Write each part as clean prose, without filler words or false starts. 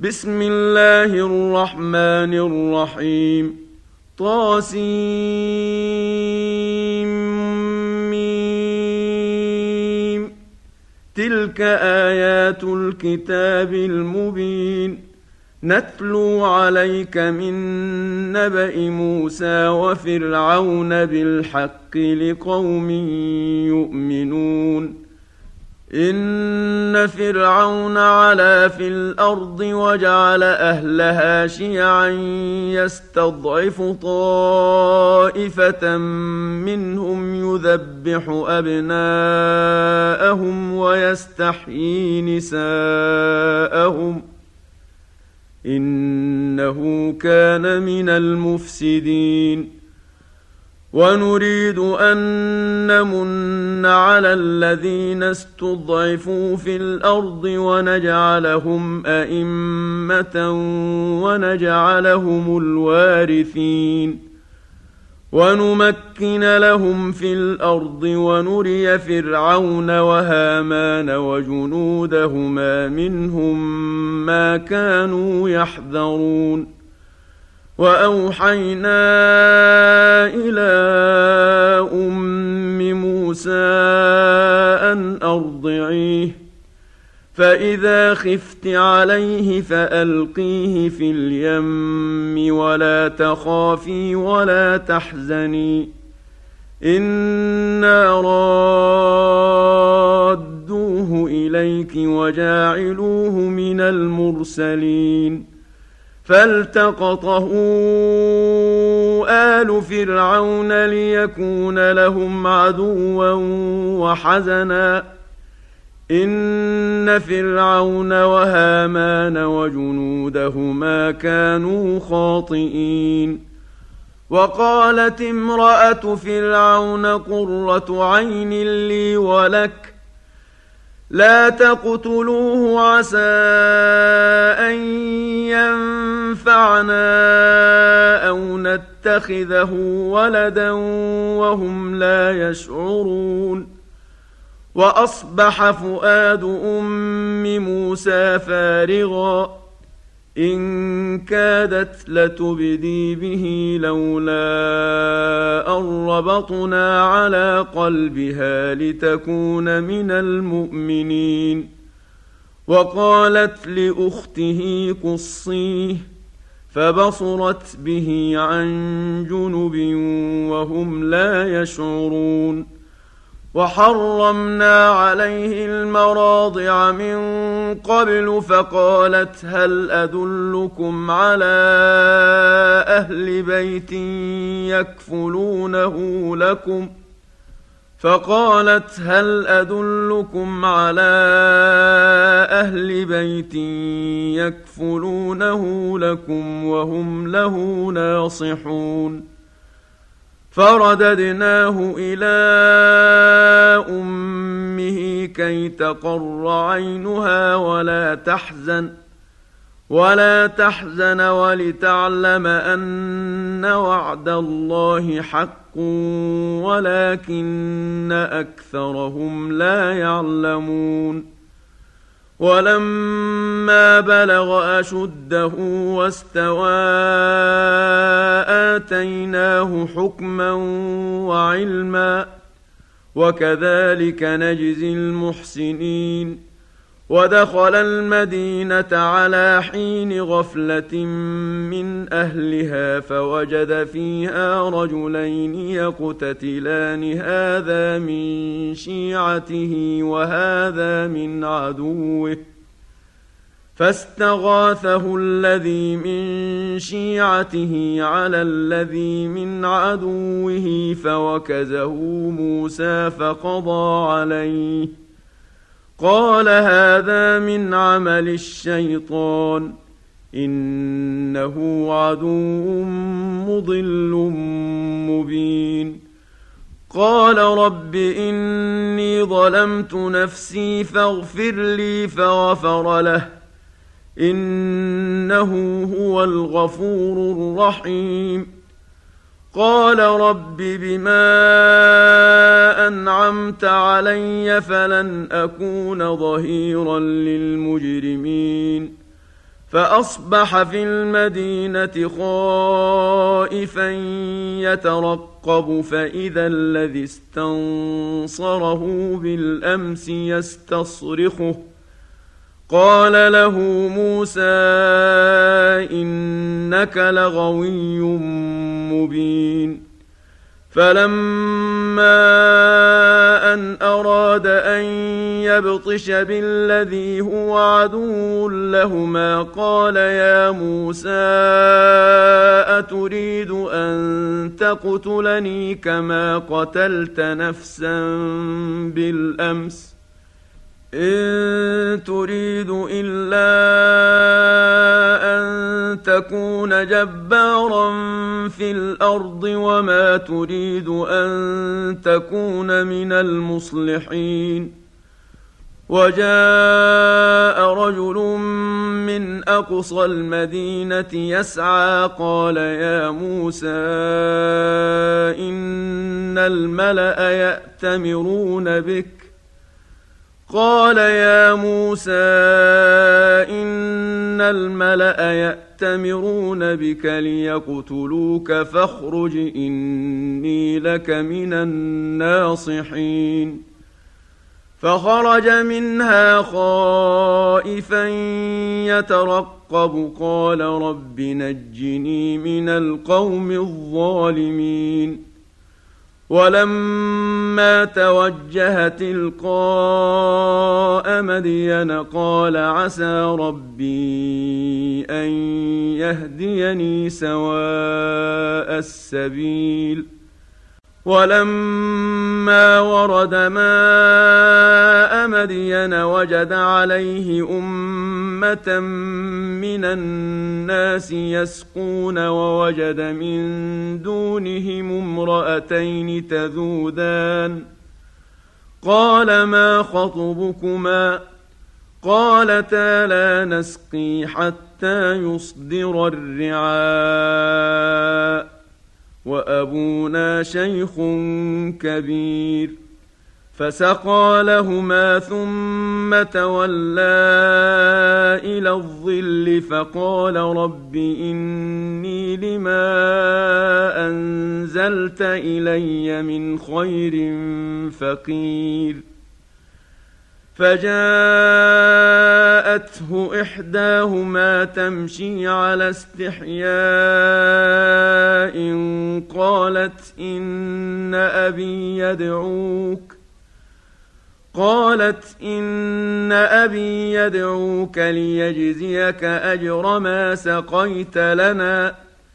بسم الله الرحمن الرحيم. طاسيم. تلك آيات الكتاب المبين. نتلو عليك من نبأ موسى وفرعون بالحق لقوم يؤمنون. إن فرعون علا في الأرض وجعل أهلها شيعا يستضعف طائفة منهم يذبح أبناءهم ويستحيي نساءهم إنه كان من المفسدين. ونريد أن نمن على الذين استضعفوا في الأرض ونجعلهم أئمة ونجعلهم الوارثين ونمكن لهم في الأرض ونري فرعون وهامان وجنودهما منهم ما كانوا يحذرون. وأوحينا إلى أم موسى أن أرضعيه فإذا خفت عليه فألقيه في اليم ولا تخافي ولا تحزني إنا رادوه إليك وجاعلوه من المرسلين. فالتقطه آل فرعون ليكون لهم عدوا وحزنا إن فرعون وهامان وجنودهما كانوا خاطئين. وقالت امرأة فرعون قرة عين لي ولك لا تقتلوه عسى أن ينفعنا أو نتخذه ولدا وهم لا يشعرون. وأصبح فؤاد أم موسى فارغا إن كادت لتبدي به لولا أن ربطنا على قلبها لتكون من المؤمنين. وقالت لأخته قصيه فبصرت به عن جنب وهم لا يشعرون. وحرمنا عليه المراضع من قبل فقالت هل أدلكم على أهل بيت يكفلونه لكم وهم له ناصحون. فرددناه إلى أمه كي تقر عينها ولا تحزن ولتعلم أن وعد الله حق ولكن أكثرهم لا يعلمون. ولما بلغ أشده واستوى آتيناه حكما وعلما وكذلك نجزي المحسنين. ودخل المدينة على حين غفلة من أهلها فوجد فيها رجلين يقتتلان هذا من شيعته وهذا من عدوه فاستغاثه الذي من شيعته على الذي من عدوه فوكزه موسى فقضى عليه قال هذا من عمل الشيطان إنه عدو مضل مبين. قال رب إني ظلمت نفسي فاغفر لي فغفر له إنه هو الغفور الرحيم. قال رب بما أنعمت علي فلن أكون ظهيرا للمجرمين فأصبح في المدينة خائفا يترقب فإذا الذي استنصره بالأمس يستصرخه قال له موسى إنك لغوي مبين فلما أن أراد أن يبطش بالذي هو عدو لهما قال يا موسى أتريد أن تقتلني كما قتلت نفسا بالأمس إن تريد إلا أن تكون جبارا في الأرض وما تريد أن تكون من المصلحين وجاء رجل من أقصى المدينة يسعى قال يا موسى إن الملأ يأتمرون بك قال يا موسى إن الملأ يأتمرون بك ليقتلوك فاخرج إني لك من الناصحين فخرج منها خائفا يترقب قال رب نجني من القوم الظالمين ولما توجه تلقاء مدين قال عسى ربي أن يهديني سواء السبيل ولما ورد ماء مدين وجد عليه أمة من الناس يسقون ووجد من دونهم امرأتين تذودان قال ما خطبكما قالتا لا نسقي حتى يصدر الرعاء وأبونا شيخ كبير فسقى لهما ثم تولى إلى الظل فقال رب إني لما أنزلت إلي من خير فقير فجاءته إحداهما تمشي على استحياء قالت إن أبي يدعوك ليجزيك أجر ما سقيت لنا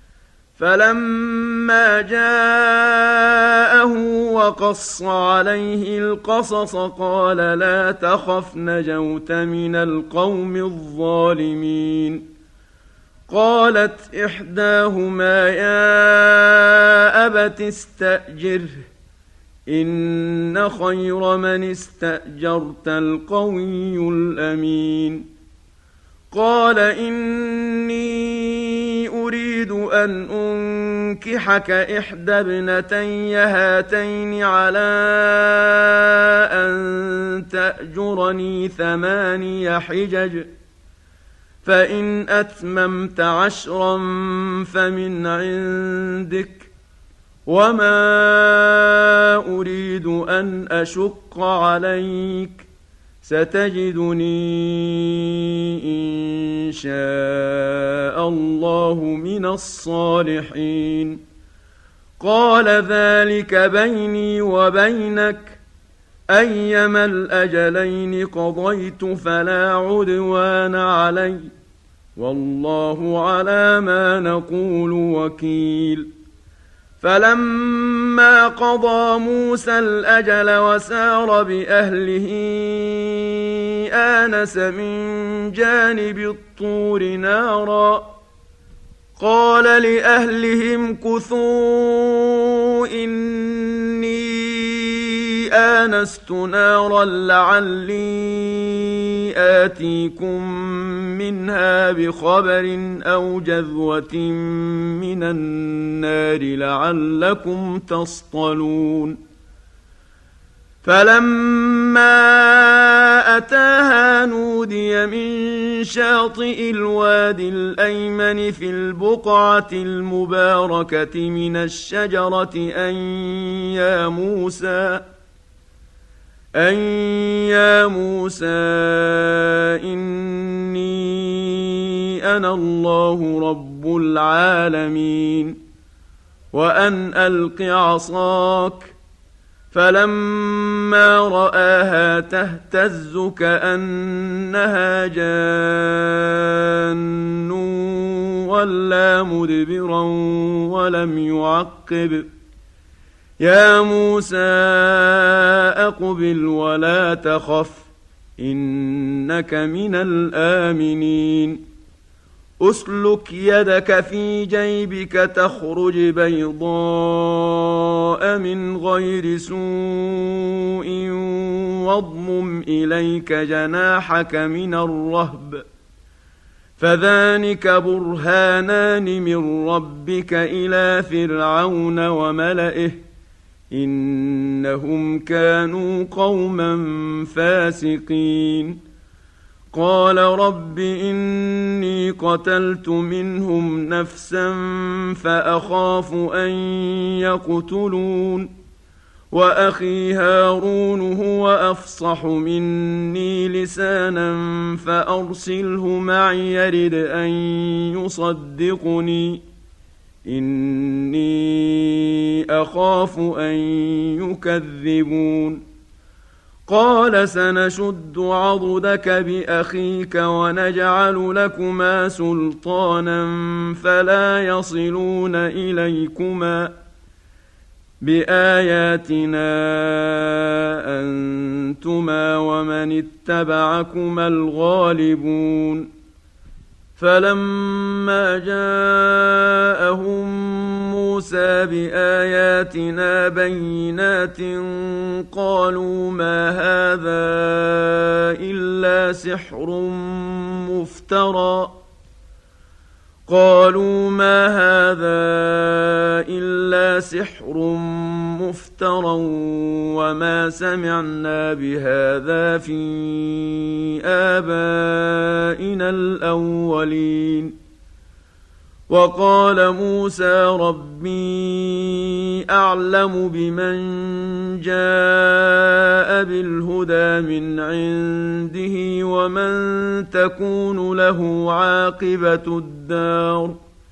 فلما جاءه وقص عليه القصص قال لا تخف نجوت من القوم الظالمين قالت إحداهما يا أبت استأجره إن خير من استأجرت القوي الأمين قال إني أريد أن أنكحك إحدى ابنتي هاتين على أن تأجرني 8 حجج فإن أتممت 10 فمن عندك وما أريد أن أشق عليك ستجدني إن شاء الله من الصالحين قال ذلك بيني وبينك أيما الأجلين قضيت فلا عدوان علي والله على ما نقول وكيل فلما قضى موسى الأجل وسار بأهله آنس من جانب الطور نارا قال لأهلهم كثوا إني آنست نارا لعلي آتيكم منها بخبر أو جذوة من النار لعلكم تصطلون فلما أتاها نودي من شاطئ الوادي الأيمن في البقعة المباركة من الشجرة أن يا موسى إني أنا الله رب العالمين وأن ألق عصاك. فلما رآها تهتز كأنها جان ولى مدبرا ولم يعقب. يا موسى أقبل ولا تخف إنك من الآمنين. أسلك يدك في جيبك تخرج بيضاء من غير سوء واضمم إليك جناحك من الرهب فذلك برهانان من ربك إلى فرعون وملئه إنهم كانوا قوما فاسقين. قال رب إني قتلت منهم نفسا فأخاف أن يقتلون وأخي هارون هو أفصح مني لسانا فأرسله معي يرد أن يصدقني إني أخاف أن يكذبون. قال سنشد عضدك بأخيك ونجعل لكما سلطانا فلا يصلون إليكما بآياتنا أنتما ومن اتبعكما الغالبون. فلما جاءهم موسى بآياتنا بينات قالوا ما هذا إلا سحر مفترى وما سمعنا بهذا في آبائنا الأولين. وقال موسى ربي أعلم بمن جاء بالهدى من عنده ومن تكون له عاقبة الدار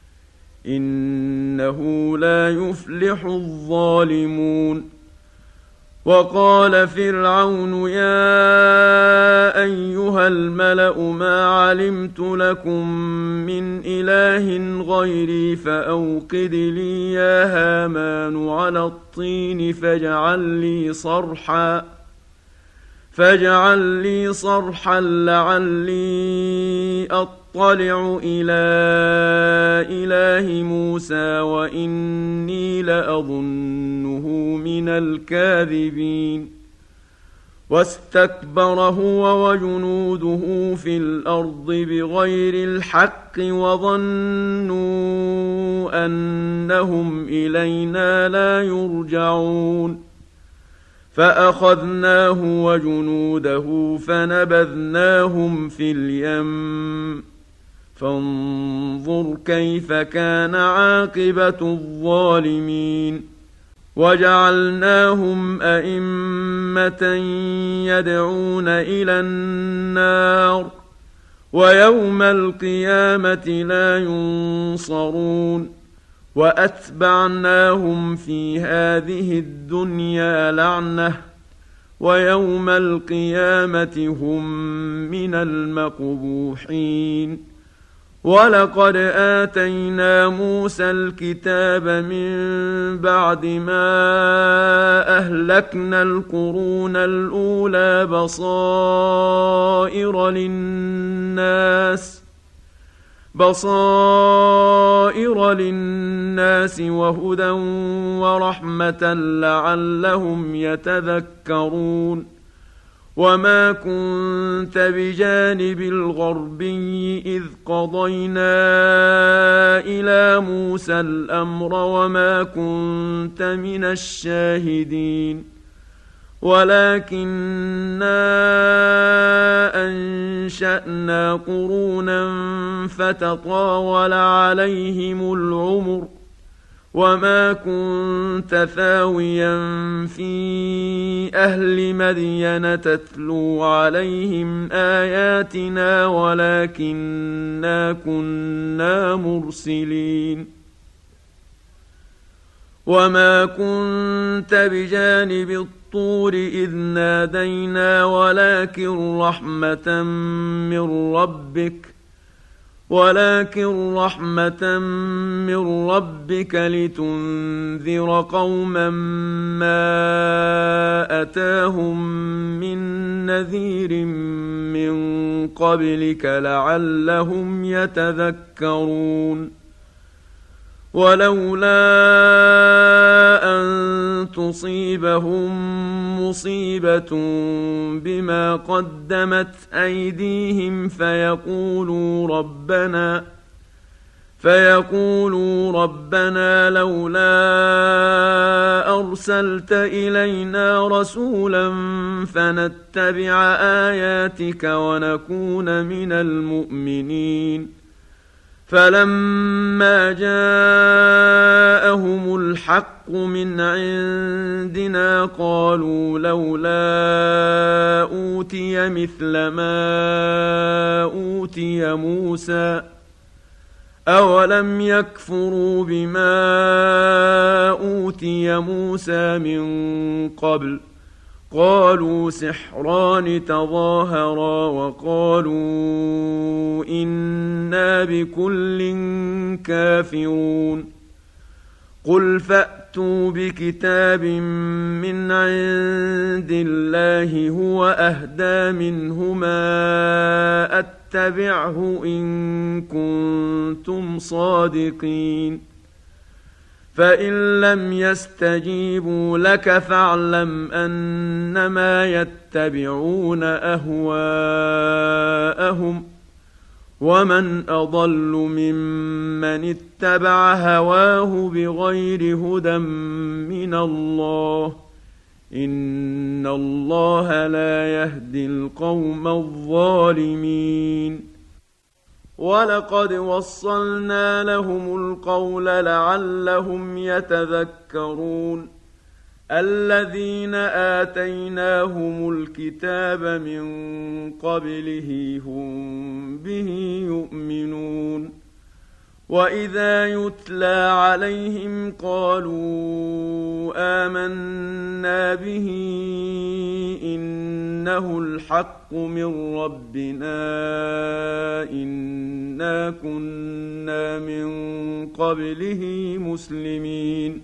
إنه لا يفلح الظالمون. وقال فرعون يا أيها الملأ ما علمت لكم من إله غيري فأوقد لي يا هامان على الطين فاجعل لي صرحا لعلي أطلع إلى إله موسى وإني لأظنه من الكاذبين. واستكبر هو وجنوده في الأرض بغير الحق وظنوا أنهم إلينا لا يرجعون. فأخذناه وجنوده فنبذناهم في اليم فانظر كيف كان عاقبة الظالمين. وجعلناهم أئمة يدعون إلى النار ويوم القيامة لا ينصرون. وأتبعناهم في هذه الدنيا لعنة ويوم القيامة هم من المقبوحين. ولقد آتينا موسى الكتاب من بعد ما أهلكنا القرون الأولى بصائر للناس وهدى ورحمة لعلهم يتذكرون. وما كنت بجانب الغربي إذ قضينا إلى موسى الأمر وما كنت من الشاهدين. ولكننا أنشأنا قرونا فتطاول عليهم العمر وما كنت ثاويا في أهل مدين تتلو عليهم آياتنا ولكننا كنا مرسلين وما كنت بجانب الطور إذ نادينا ولكن رحمة من ربك لتنذر قوما ما أتاهم من نذير من قبلك لعلهم يتذكرون ولولا أن تصيبهم مصيبة بما قدمت أيديهم فيقولوا ربنا لولا أرسلت إلينا رسولا فنتبع آياتك ونكون من المؤمنين فلما جاءهم الحق من عندنا قالوا لولا أوتي مثل ما أوتي موسى أولم يكفروا بما أوتي موسى من قبل قالوا سحران تظاهرا وقالوا إنا بكل كافرون قل فأتوا بكتاب من عند الله هو أهدى منهما أتبعه إن كنتم صادقين فإن لم يستجيبوا لك فاعلم أنما يتبعون أهواءهم ومن أضل ممن اتبع هواه بغير هدى من الله إن الله لا يهدي القوم الظالمين ولقد وصلنا لهم القول لعلهم يتذكرون الذين آتيناهم الكتاب من قبله هم به يؤمنون وإذا يتلى عليهم قالوا آمنا به إنه الحق من ربنا إنا كنا من قبله مسلمين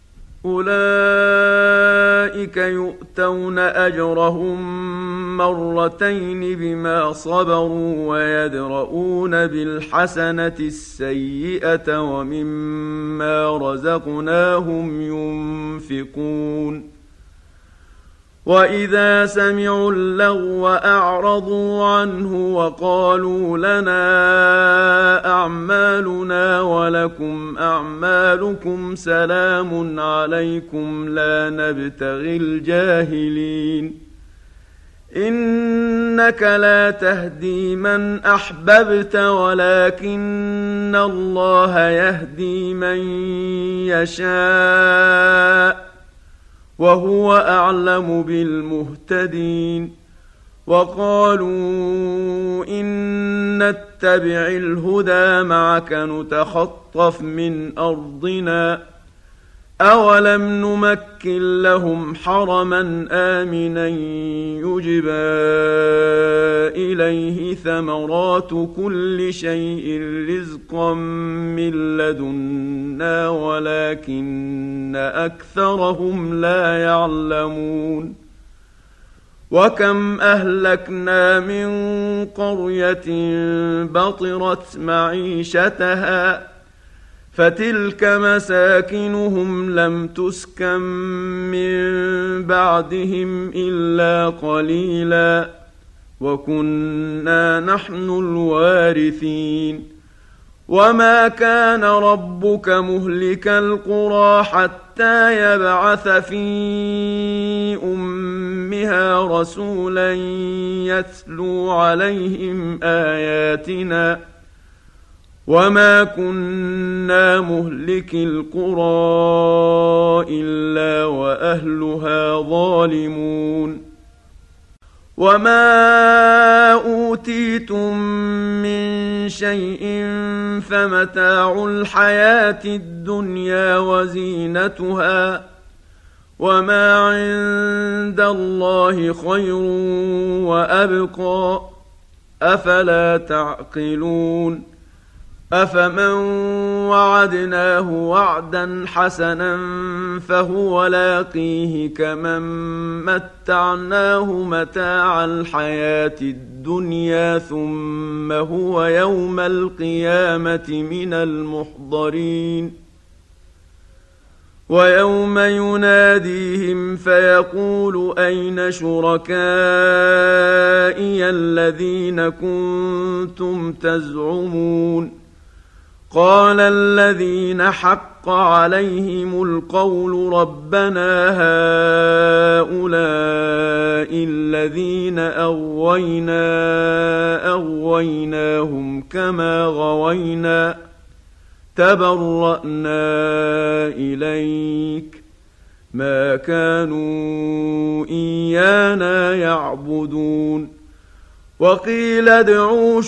أولئك يؤتون أجرهم مرتين بما صبروا ويدرؤون بالحسنة السيئة ومما رزقناهم ينفقون وإذا سمعوا اللغو أعرضوا عنه وقالوا لنا أعمالنا ولكم أعمالكم سلام عليكم لا نبتغي الجاهلين إنك لا تهدي من أحببت ولكن الله يهدي من يشاء وهو أعلم بالمهتدين وقالوا إن نتبع الهدى معك نتخطف من أرضنا أولم نمكن لهم حرما آمنا يجبى إليه ثمرات كل شيء رزقا من لدنا ولكن أكثرهم لا يعلمون وكم أهلكنا من قرية بطرت معيشتها فتلك مساكنهم لم تسكن من بعدهم إلا قليلا وكنا نحن الوارثين وما كان ربك مهلك القرى حتى يبعث في أمة بها رسولا يتلو عليهم آياتنا وما كنا مهلك القرى إلا وأهلها ظالمون وما أوتيتم من شيء فمتاع الحياة الدنيا وزينتها وما عند الله خير وأبقى أفلا تعقلون أفمن وعدناه وعدا حسنا فهو لاقيه كمن متعناه متاع الحياة الدنيا ثم هو يوم القيامة من المحضرين ويوم يناديهم فيقول أين شركائي الذين كنتم تزعمون قال الذين حق عليهم القول ربنا هؤلاء الذين أغويناهم كما غوينا تبرأنا إليك ما كانوا إيانا يعبدون وقيل ادعوا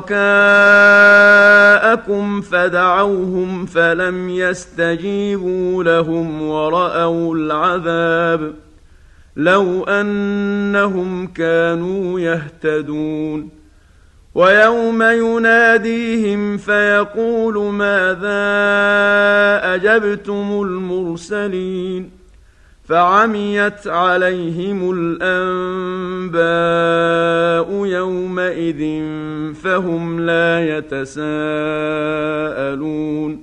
شركاءكم فدعوهم فلم يستجيبوا لهم ورأوا العذاب لو أنهم كانوا يهتدون ويوم يناديهم فيقول ماذا أجبتم المرسلين فعميت عليهم الأنباء يومئذ فهم لا يتساءلون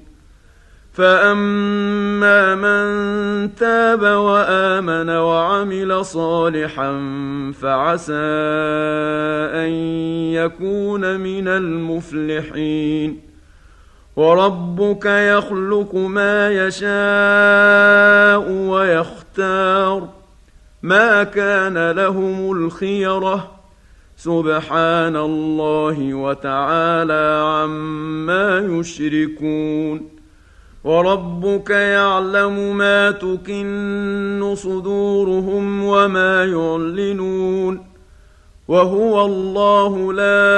فأما من تاب وآمن وعمل صالحا فعسى أن يكون من المفلحين وربك يخلق ما يشاء ويختار ما كان لهم الخيرة سبحان الله وتعالى عما يشركون وربك يعلم ما تكن صدورهم وما يعلنون وهو الله لا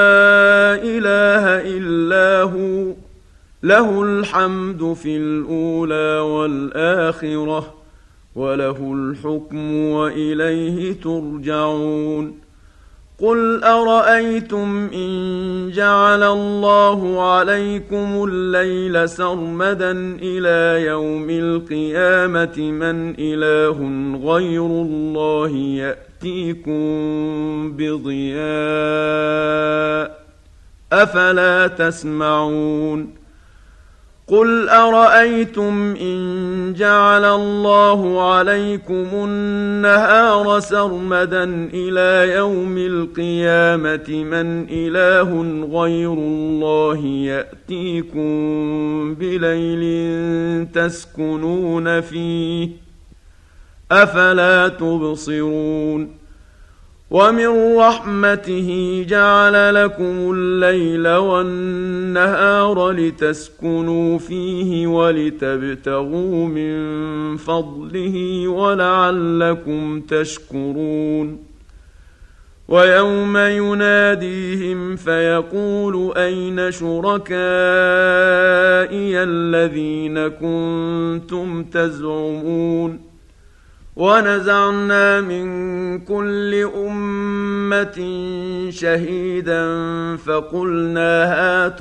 إله إلا هو له الحمد في الأولى والآخرة وله الحكم وإليه ترجعون قل أرأيتم إن جعل الله عليكم الليل سرمدا إلى يوم القيامة من إله غير الله يأتيكم بضياء أفلا تسمعون قل أرأيتم إن جعل الله عليكم النهار سرمدا إلى يوم القيامة من إله غير الله يأتيكم بليل تسكنون فيه أفلا تبصرون ومن رحمته جعل لكم الليل والنهار لتسكنوا فيه ولتبتغوا من فضله ولعلكم تشكرون ويوم يناديهم فيقول أين شركائي الذين كنتم تزعمون ونزعنا من كل أمة شهيدا فقلنا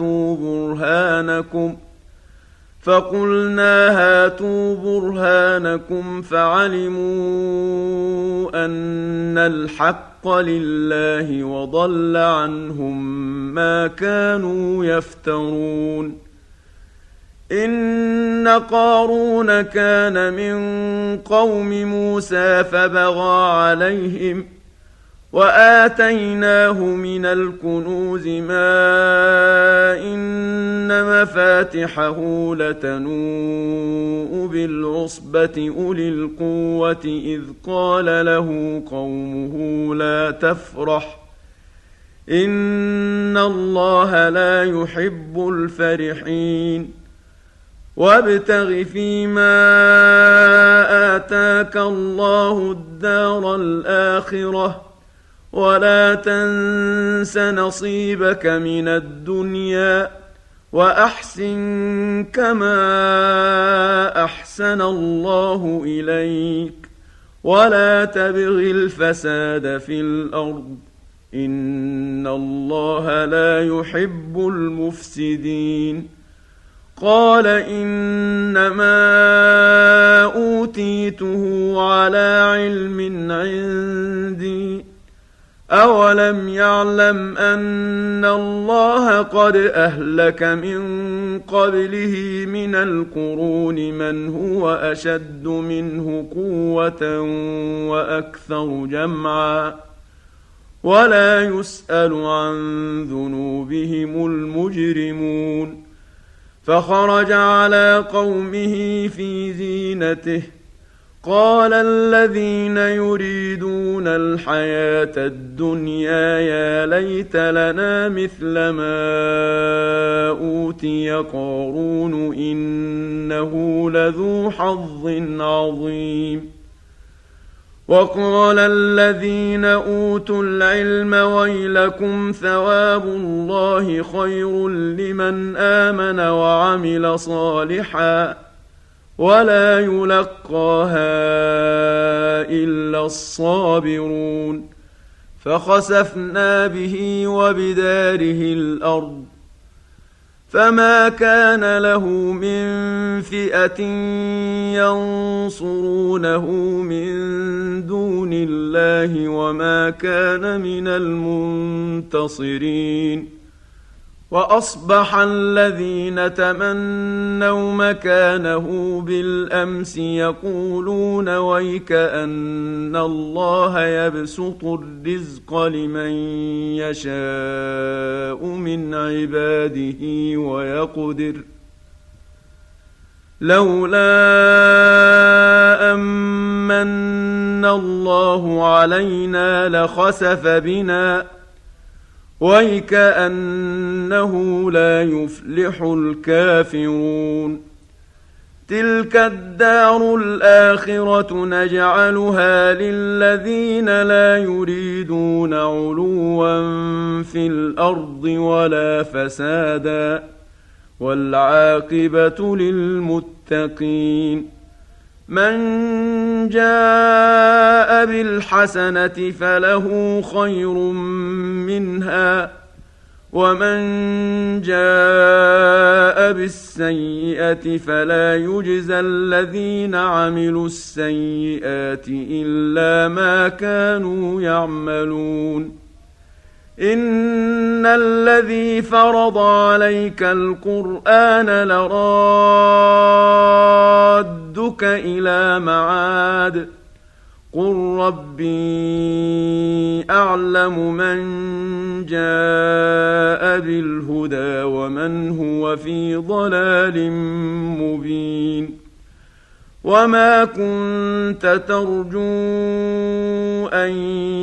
هاتوا برهانكم فعلموا أن الحق لله وضل عنهم ما كانوا يفترون إن قارون كان من قوم موسى فبغى عليهم وآتيناه من الكنوز ما إن مفاتحه لتنوء بالعصبة أولي القوة إذ قال له قومه لا تفرح إن الله لا يحب الفرحين وابتغ فيما آتاك الله الدار الآخرة ولا تنس نصيبك من الدنيا وأحسن كما أحسن الله إليك ولا تبغ الفساد في الأرض إن الله لا يحب المفسدين قال إنما أوتيته على علم عندي أولم يعلم أن الله قد أهلك من قبله من القرون من هو أشد منه قوة وأكثر جمعا ولا يسأل عن ذنوبهم المجرمون فخرج على قومه في زينته قال الذين يريدون الحياة الدنيا يا ليت لنا مثل ما أوتي قارون إنه لذو حظ عظيم وقال الذين أوتوا العلم ويلكم ثواب الله خير لمن آمن وعمل صالحا ولا يلقاها إلا الصابرون فخسفنا به وبداره الأرض فما كان له من فئة ينصرونه من دون الله وما كان من المنتصرين وأصبح الذين تمنوا مكانه بالأمس يقولون ويك أن الله يبسط الرزق لمن يشاء من عباده ويقدر لولا أمن الله علينا لخسف بنا ويكأنه لا يفلح الكافرون تلك الدار الآخرة نجعلها للذين لا يريدون علوا في الأرض ولا فسادا والعاقبة للمتقين من جاء بالحسنة فله خير منها ومن جاء بالسيئة فلا يجزى الذين عملوا السيئات إلا ما كانوا يعملون إن الذي فرض عليك القرآن لرادك إلى معاد قل ربي أعلم من جاء بالهدى ومن هو في ضلال مبين وما كنت ترجو أن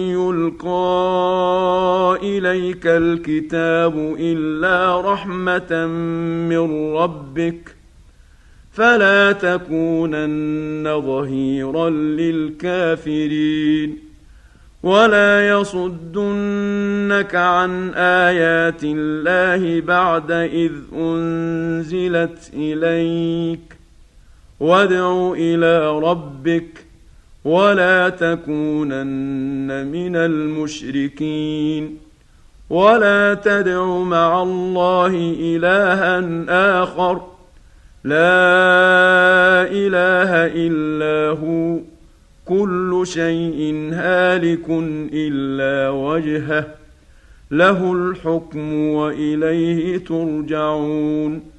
يلقى إليك الكتاب إلا رحمة من ربك فلا تكونن ظهيرا للكافرين ولا يصدنك عن آيات الله بعد إذ أنزلت إليك وادع إلى ربك ولا تكونن من المشركين ولا تدع مع الله إلها آخر لا إله إلا هو كل شيء هالك إلا وجهه له الحكم وإليه ترجعون